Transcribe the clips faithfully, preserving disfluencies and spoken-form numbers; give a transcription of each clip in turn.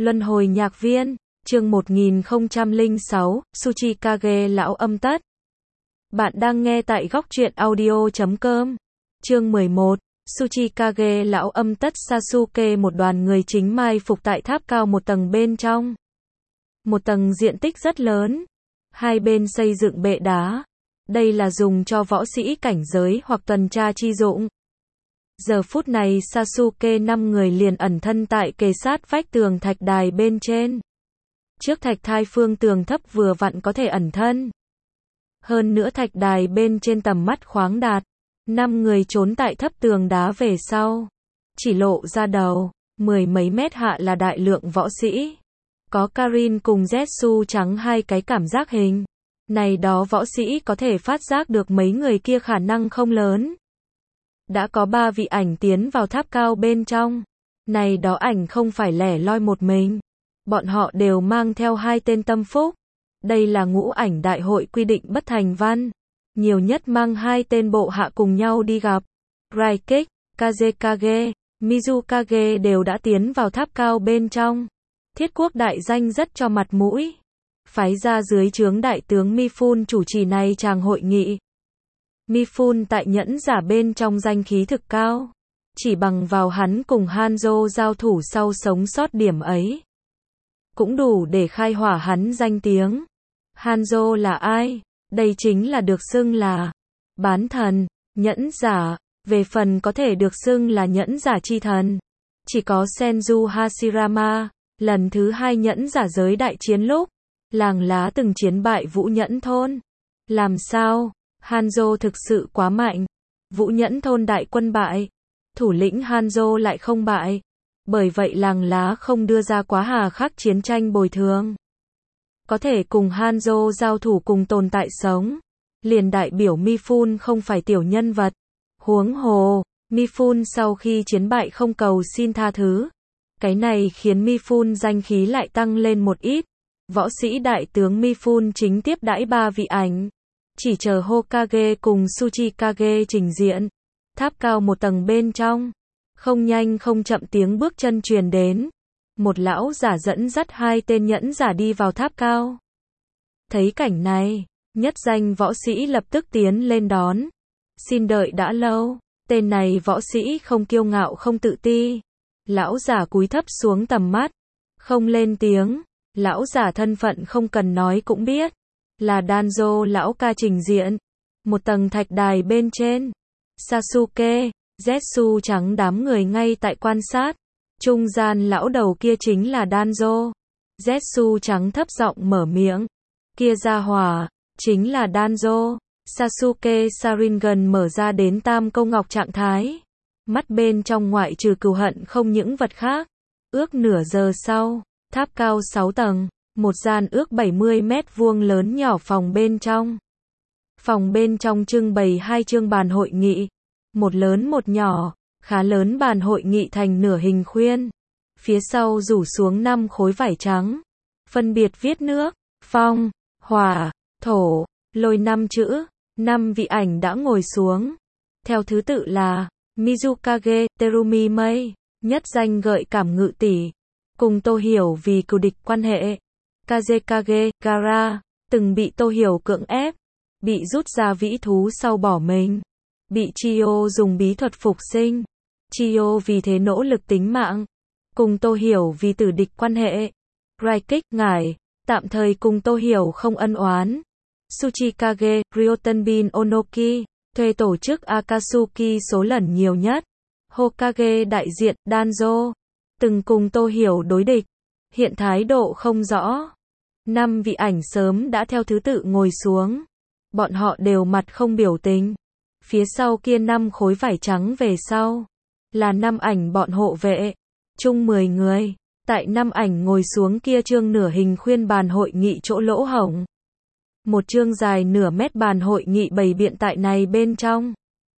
Luân hồi nhạc viên, chương một nghìn không trăm lẻ sáu, Tsuchikage lão âm tất. Bạn đang nghe tại góc truyện audio chấm com. Chương mười một, Tsuchikage lão âm tất. Sasuke một đoàn người chính mai phục tại tháp cao một tầng bên trong. Một tầng diện tích rất lớn. Hai bên xây dựng bệ đá. Đây là dùng cho võ sĩ cảnh giới hoặc tuần tra chi dụng. Giờ phút này Sasuke năm người liền ẩn thân tại kề sát vách tường thạch đài bên trên. Trước thạch thai phương tường thấp vừa vặn có thể ẩn thân. Hơn nữa thạch đài bên trên tầm mắt khoáng đạt. Năm người trốn tại thấp tường đá về sau. Chỉ lộ ra đầu, mười mấy mét hạ là đại lượng võ sĩ. Có Karin cùng Zetsu trắng hai cái cảm giác hình. Này đó võ sĩ có thể phát giác được mấy người kia khả năng không lớn. Đã có ba vị ảnh tiến vào tháp cao bên trong. Này đó ảnh không phải lẻ loi một mình. Bọn họ đều mang theo hai tên tâm phúc. Đây là ngũ ảnh đại hội quy định bất thành văn. Nhiều nhất mang hai tên bộ hạ cùng nhau đi gặp. Raikik, Kazekage, Mizukage đều đã tiến vào tháp cao bên trong. Thiết quốc đại danh rất cho mặt mũi. Phái ra dưới trướng đại tướng Mifune chủ trì này chàng hội nghị. Mifune tại nhẫn giả bên trong danh khí thực cao. Chỉ bằng vào hắn cùng Hanzo giao thủ sau sống sót điểm ấy. Cũng đủ để khai hỏa hắn danh tiếng. Hanzo là ai? Đây chính là được xưng là bán thần, nhẫn giả. Về phần có thể được xưng là nhẫn giả chi thần. Chỉ có Senju Hashirama, lần thứ hai nhẫn giả giới đại chiến lúc. Làng lá từng chiến bại Vũ Nhẫn Thôn. Làm sao? Hanzo thực sự quá mạnh. Vũ Nhẫn Thôn đại quân bại. Thủ lĩnh Hanzo lại không bại. Bởi vậy làng lá không đưa ra quá hà khắc chiến tranh bồi thường. Có thể cùng Hanzo giao thủ cùng tồn tại sống. Liền đại biểu Mifune không phải tiểu nhân vật. Huống hồ, Mifune sau khi chiến bại không cầu xin tha thứ. Cái này khiến Mifune danh khí lại tăng lên một ít. Võ sĩ đại tướng Mifune chính tiếp đãi ba vị ảnh. Chỉ chờ Hokage cùng Tsuchikage trình diện. Tháp cao một tầng bên trong. Không nhanh không chậm tiếng bước chân truyền đến. Một lão giả dẫn dắt hai tên nhẫn giả đi vào tháp cao. Thấy cảnh này, nhất danh võ sĩ lập tức tiến lên đón. Xin đợi đã lâu. Tên này võ sĩ không kiêu ngạo không tự ti. Lão giả cúi thấp xuống tầm mắt. Không lên tiếng. Lão giả thân phận không cần nói cũng biết. Là Danzo lão ca trình diện. Một tầng thạch đài bên trên. Sasuke, Zetsu trắng đám người ngay tại quan sát. Trung gian lão đầu kia chính là Danzo. Zetsu trắng thấp giọng mở miệng. Kia ra hỏa, chính là Danzo. Sasuke Sharingan mở ra đến tam câu ngọc trạng thái. Mắt bên trong ngoại trừ cừu hận không những vật khác. Ước nửa giờ sau, tháp cao sáu tầng, một gian ước bảy mươi mét vuông lớn nhỏ phòng bên trong. Phòng bên trong trưng bày hai chương bàn hội nghị. Một lớn một nhỏ, khá lớn bàn hội nghị thành nửa hình khuyên. Phía sau rủ xuống năm khối vải trắng. Phân biệt viết nước, phong, hỏa, thổ, lôi năm chữ. Năm vị ảnh đã ngồi xuống. Theo thứ tự là Mizukage, Terumi Mei, nhất danh gợi cảm ngự tỷ. Cùng Tô Hiểu vì cừu địch quan hệ. Kazekage, Gaara, từng bị Tô Hiểu cưỡng ép. Bị rút ra vĩ thú sau bỏ mình. Bị Chiyo dùng bí thuật phục sinh. Chiyo vì thế nỗ lực tính mạng. Cùng Tô Hiểu vì tử địch quan hệ. Raikik, ngải, tạm thời cùng Tô Hiểu không ân oán. Tsuchikage, Ryotenbin Onoki, thuê tổ chức Akatsuki số lần nhiều nhất. Hokage đại diện, Danzo, từng cùng Tô Hiểu đối địch. Hiện thái độ không rõ. Năm vị ảnh sớm đã theo thứ tự ngồi xuống. Bọn họ đều mặt không biểu tình. Phía sau kia năm khối vải trắng về sau. Là năm ảnh bọn hộ vệ. Chung mười người. Tại năm ảnh ngồi xuống kia chương nửa hình khuyên bàn hội nghị chỗ lỗ hổng. Một chương dài nửa mét bàn hội nghị bày biện tại này bên trong.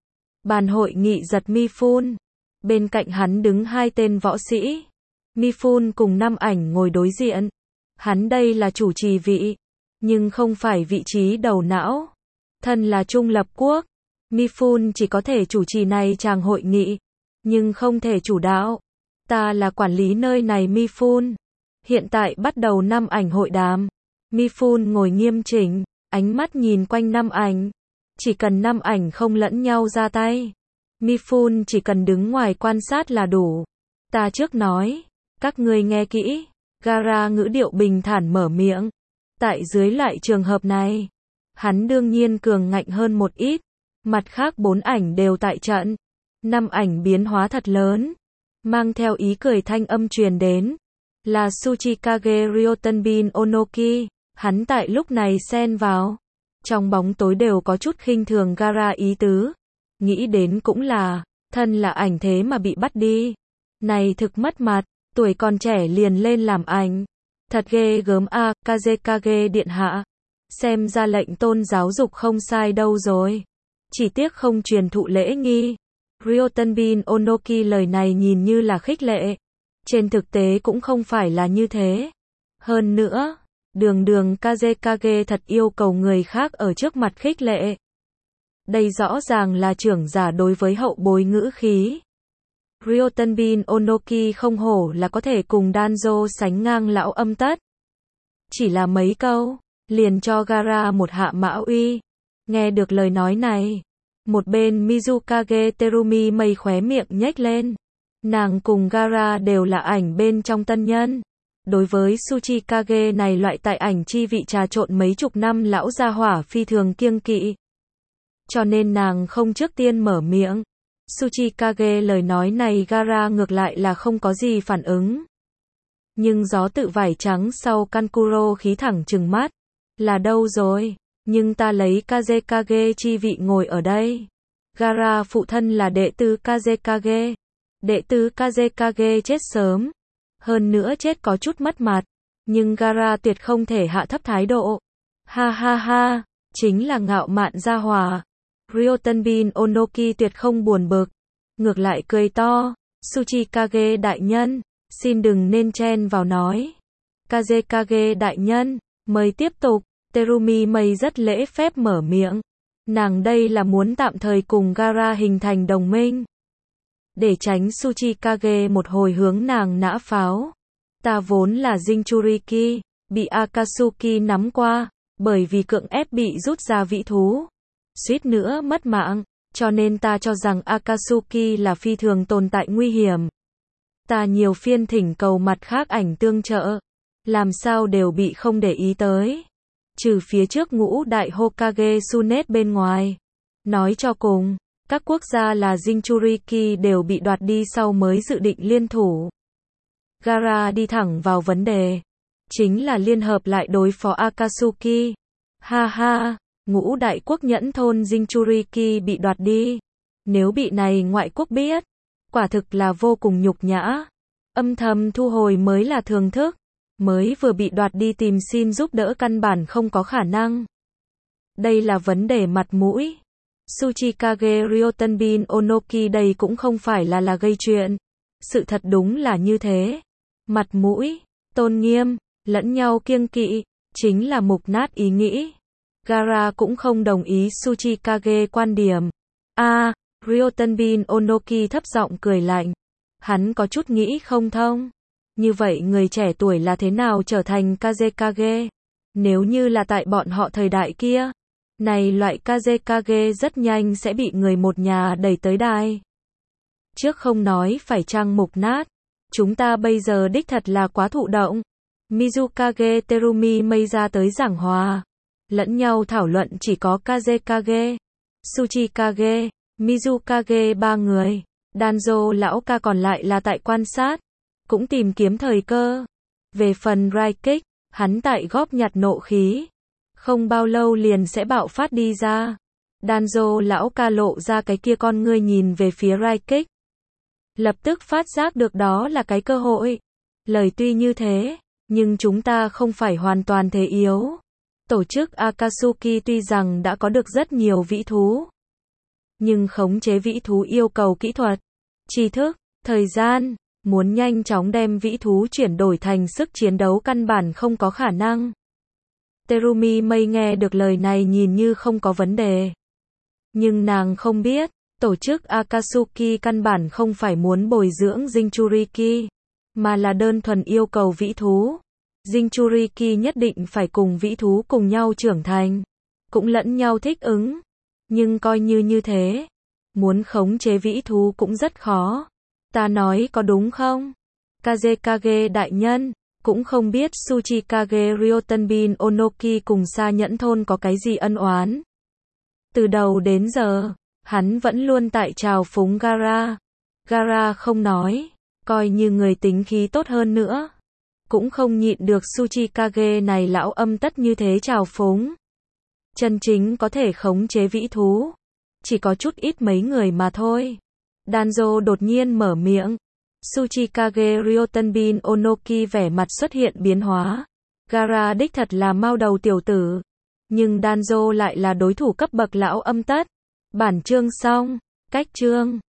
Bàn hội nghị giật Mifune. Bên cạnh hắn đứng hai tên võ sĩ. Mifune cùng năm ảnh ngồi đối diện. Hắn đây là chủ trì vị. Nhưng không phải vị trí đầu não. Thân là trung lập quốc. Mifune chỉ có thể chủ trì này chàng hội nghị. Nhưng không thể chủ đạo. Ta là quản lý nơi này Mifune. Hiện tại bắt đầu năm ảnh hội đàm. Mifune ngồi nghiêm chỉnh, ánh mắt nhìn quanh năm ảnh. Chỉ cần năm ảnh không lẫn nhau ra tay. Mifune chỉ cần đứng ngoài quan sát là đủ. Ta trước nói, các ngươi nghe kỹ. Gaara ngữ điệu bình thản mở miệng. Tại dưới loại trường hợp này, hắn đương nhiên cường ngạnh hơn một ít. Mặt khác bốn ảnh đều tại trận. Năm ảnh biến hóa thật lớn. Mang theo ý cười thanh âm truyền đến. Là Tsuchikage Ryotenbin Onoki. Hắn tại lúc này xen vào. Trong bóng tối đều có chút khinh thường Gaara ý tứ. Nghĩ đến cũng là, thân là ảnh thế mà bị bắt đi. Này thực mất mặt, tuổi còn trẻ liền lên làm ảnh. Thật ghê gớm a, à, Kazekage điện hạ. Xem ra lệnh tôn giáo dục không sai đâu rồi. Chỉ tiếc không truyền thụ lễ nghi. Ryotenbin Onoki lời này nhìn như là khích lệ. Trên thực tế cũng không phải là như thế. Hơn nữa, đường đường Kazekage thật yêu cầu người khác ở trước mặt khích lệ. Đây rõ ràng là trưởng giả đối với hậu bối ngữ khí. Ryotenbin Onoki không hổ là có thể cùng Danzo sánh ngang lão âm tất. Chỉ là mấy câu, liền cho Gaara một hạ mã uy. Nghe được lời nói này, một bên Mizukage Terumi mây khóe miệng nhếch lên. Nàng cùng Gaara đều là ảnh bên trong tân nhân. Đối với Tsuchikage này loại tại ảnh chi vị trà trộn mấy chục năm lão gia hỏa phi thường kiêng kỵ. Cho nên nàng không trước tiên mở miệng. Tsuchikage lời nói này Gaara ngược lại là không có gì phản ứng. Nhưng gió tự vải trắng sau Kankuro khí thẳng trừng mắt. Là đâu rồi? Nhưng ta lấy Kazekage chi vị ngồi ở đây. Gaara phụ thân là đệ tử Kazekage. Đệ tử Kazekage chết sớm. Hơn nữa chết có chút mất mặt. Nhưng Gaara tuyệt không thể hạ thấp thái độ. Ha ha ha, chính là ngạo mạn gia hòa. Ryotenbin Onoki tuyệt không buồn bực. Ngược lại cười to. Tsuchikage đại nhân, xin đừng nên chen vào nói. Kazekage đại nhân, mời tiếp tục. Terumi mây rất lễ phép mở miệng. Nàng đây là muốn tạm thời cùng Gaara hình thành đồng minh. Để tránh Tsuchikage một hồi hướng nàng nã pháo. Ta vốn là Jinchuriki, bị Akatsuki nắm qua, bởi vì cưỡng ép bị rút ra vĩ thú. Suýt nữa mất mạng, cho nên ta cho rằng Akatsuki là phi thường tồn tại nguy hiểm. Ta nhiều phiên thỉnh cầu mặt khác ảnh tương trợ, làm sao đều bị không để ý tới. Trừ phía trước ngũ đại Hokage Tsunet bên ngoài. Nói cho cùng, các quốc gia là Jinchuriki đều bị đoạt đi sau mới dự định liên thủ. Gaara đi thẳng vào vấn đề. Chính là liên hợp lại đối phó Akatsuki. Ha ha, ngũ đại quốc nhẫn thôn Jinchuriki bị đoạt đi. Nếu bị này ngoại quốc biết, quả thực là vô cùng nhục nhã. Âm thầm thu hồi mới là thường thức. Mới vừa bị đoạt đi tìm xin giúp đỡ căn bản không có khả năng. Đây là vấn đề mặt mũi. Tsuchikage Ryotenbin Onoki đây cũng không phải là là gây chuyện. Sự thật đúng là như thế. Mặt mũi, tôn nghiêm, lẫn nhau kiêng kỵ, chính là mục nát ý nghĩ. Gaara cũng không đồng ý Tsuchikage quan điểm. A, à, Ryotenbin Onoki thấp giọng cười lạnh. Hắn có chút nghĩ không thông. Như vậy người trẻ tuổi là thế nào trở thành Kazekage? Nếu như là tại bọn họ thời đại kia, này loại Kazekage rất nhanh sẽ bị người một nhà đẩy tới đài. Trước không nói phải chăng mục nát, chúng ta bây giờ đích thật là quá thụ động. Mizukage Terumi mây ra tới giảng hòa. Lẫn nhau thảo luận chỉ có Kazekage, Tsuchikage, Mizukage ba người. Danzo lão ca còn lại là tại quan sát. Cũng tìm kiếm thời cơ. Về phần Raikik, hắn tại góp nhặt nộ khí. Không bao lâu liền sẽ bạo phát đi ra. Danzo lão ca lộ ra cái kia con ngươi nhìn về phía Raikik. Lập tức phát giác được đó là cái cơ hội. Lời tuy như thế, nhưng chúng ta không phải hoàn toàn thế yếu. Tổ chức Akatsuki tuy rằng đã có được rất nhiều vĩ thú. Nhưng khống chế vĩ thú yêu cầu kỹ thuật, tri thức, thời gian. Muốn nhanh chóng đem vĩ thú chuyển đổi thành sức chiến đấu căn bản không có khả năng. Terumi mây nghe được lời này nhìn như không có vấn đề. Nhưng nàng không biết, tổ chức Akatsuki căn bản không phải muốn bồi dưỡng Jinchuriki. mà là đơn thuần yêu cầu vĩ thú. Jinchuriki nhất định phải cùng vĩ thú cùng nhau trưởng thành, cũng lẫn nhau thích ứng. Nhưng coi như như thế, muốn khống chế vĩ thú cũng rất khó. Ta nói có đúng không? Kazekage đại nhân, cũng không biết Tsuchikage Ryotenbin Onoki cùng Sa Nhẫn Thôn có cái gì ân oán. Từ đầu đến giờ, hắn vẫn luôn tại trào phúng Gaara. Gaara không nói, coi như người tính khí tốt hơn nữa, cũng không nhịn được Tsuchikage này lão âm tất như thế trào phúng. Chân chính có thể khống chế vĩ thú, chỉ có chút ít mấy người mà thôi. Danzo đột nhiên mở miệng. Tsuchikage Ryotenbin Onoki vẻ mặt xuất hiện biến hóa. Gaara đích thật là mao đầu tiểu tử, nhưng Danzo lại là đối thủ cấp bậc lão âm tất. Bản chương xong, cách chương